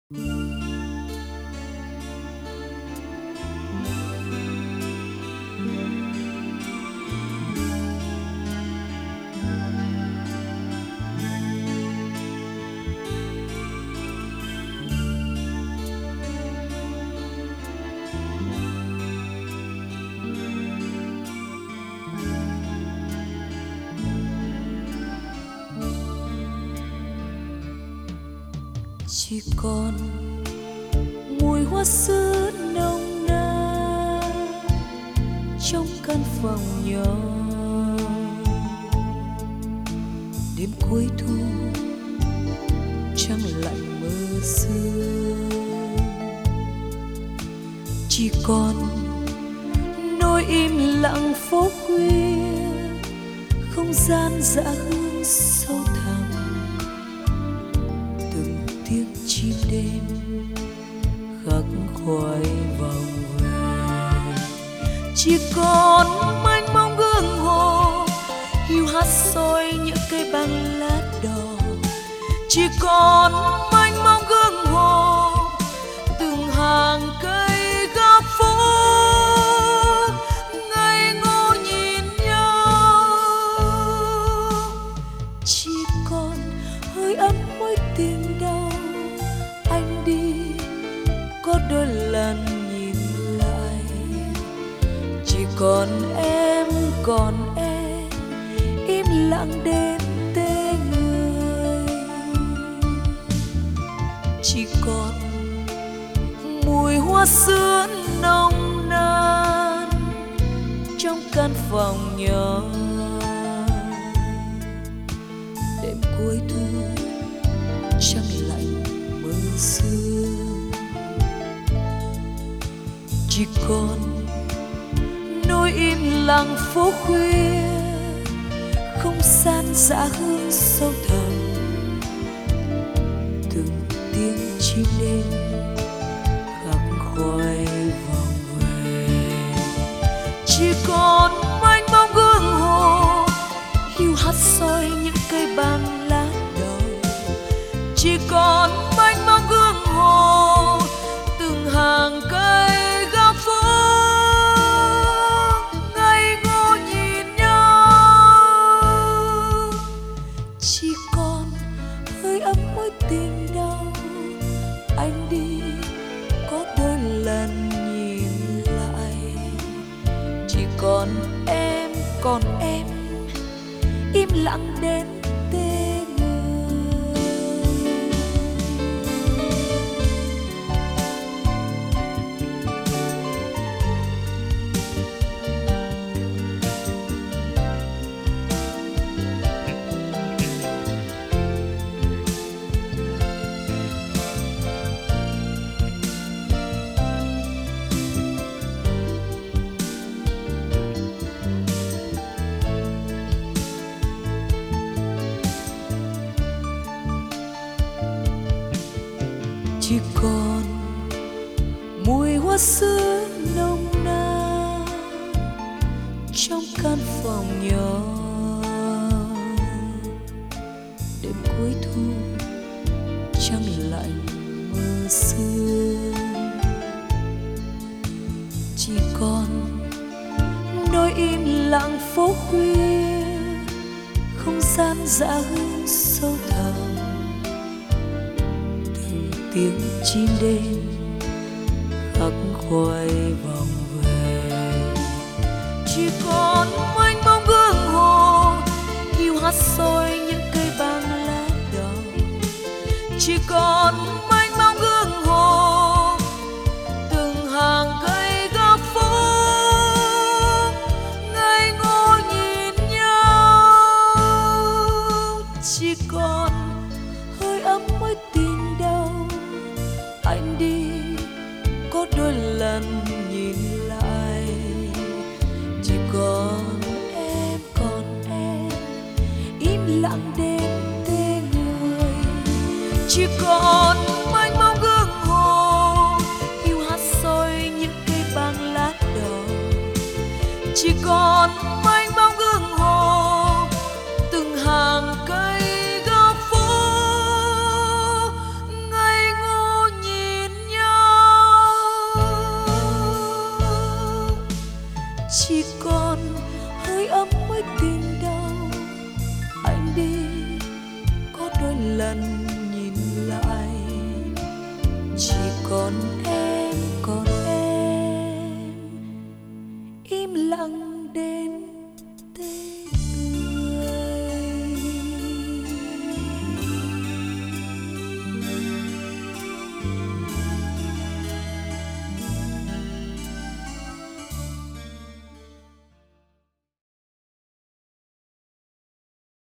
Chỉ còn mùi hoa sữa nồng nàn trong căn phòng nhỏ. Đêm cuối thu trăng lạnh mơ sương, chỉ còn nỗi im lặng phố khuya, không gian dã hương sâu thẳm, tiếng chim đêm khắc khoải vòng về. Chỉ còn mênh mông gương hồ hiu hắt soi những cây băng lá đỏ. Chỉ còn mênh mông gương hồ từng hàng cây góc phố ngây ngô nhìn nhau. Chỉ còn hơi ấm mối tình đau, anh đi có đôi lần nhìn lại. Chỉ còn em im lặng đến tê người. Chỉ còn mùi hoa sữa nồng nàn trong căn phòng nhỏ. Đêm cuối thu trăng lạnh mơ sương, chỉ còn nỗi im lặng phố khuya, không gian dã hương sâu thẳm, từng tiếng chim đêm khắc khoải vòng về. Chỉ còn mênh mông gương hồ hiu hắt soi những cây băng lá đỏ. Chỉ còn mênh mông gương hồ từng hàng cây góc phố ngây ngô nhìn nhau. Chỉ còn hơi ấm mối tình đau, anh đi có đôi lần nhìn lại. Chỉ còn em im lặng đến tê người. Chỉ còn mùi hoa sữa nồng nàn trong căn phòng nhỏ. Đêm cuối thu trăng lạnh mơ sương, chỉ còn nỗi im lặng phố khuya, không gian dã hương sâu thẳm, tiếng chim đêm khắc khoải vòng về. Chỉ còn mênh mông gương hồ hiu hắt soi những cây băng lá đỏ. Chỉ còn mênh mông gương hồ từng hàng cây góc phố ngây ngô nhìn nhau. Chỉ còn hơi ấm mối tình đau, anh đi có đôi lần nhìn lại. Chỉ còn em im lặng đến tê người. Chỉ còn mênh mông gương hồ hiu hắt soi những cây băng lá đỏ. Chỉ còn mênh mông gương hồ từng hàng cây góc phố ngây ngô. im lặng đến tên.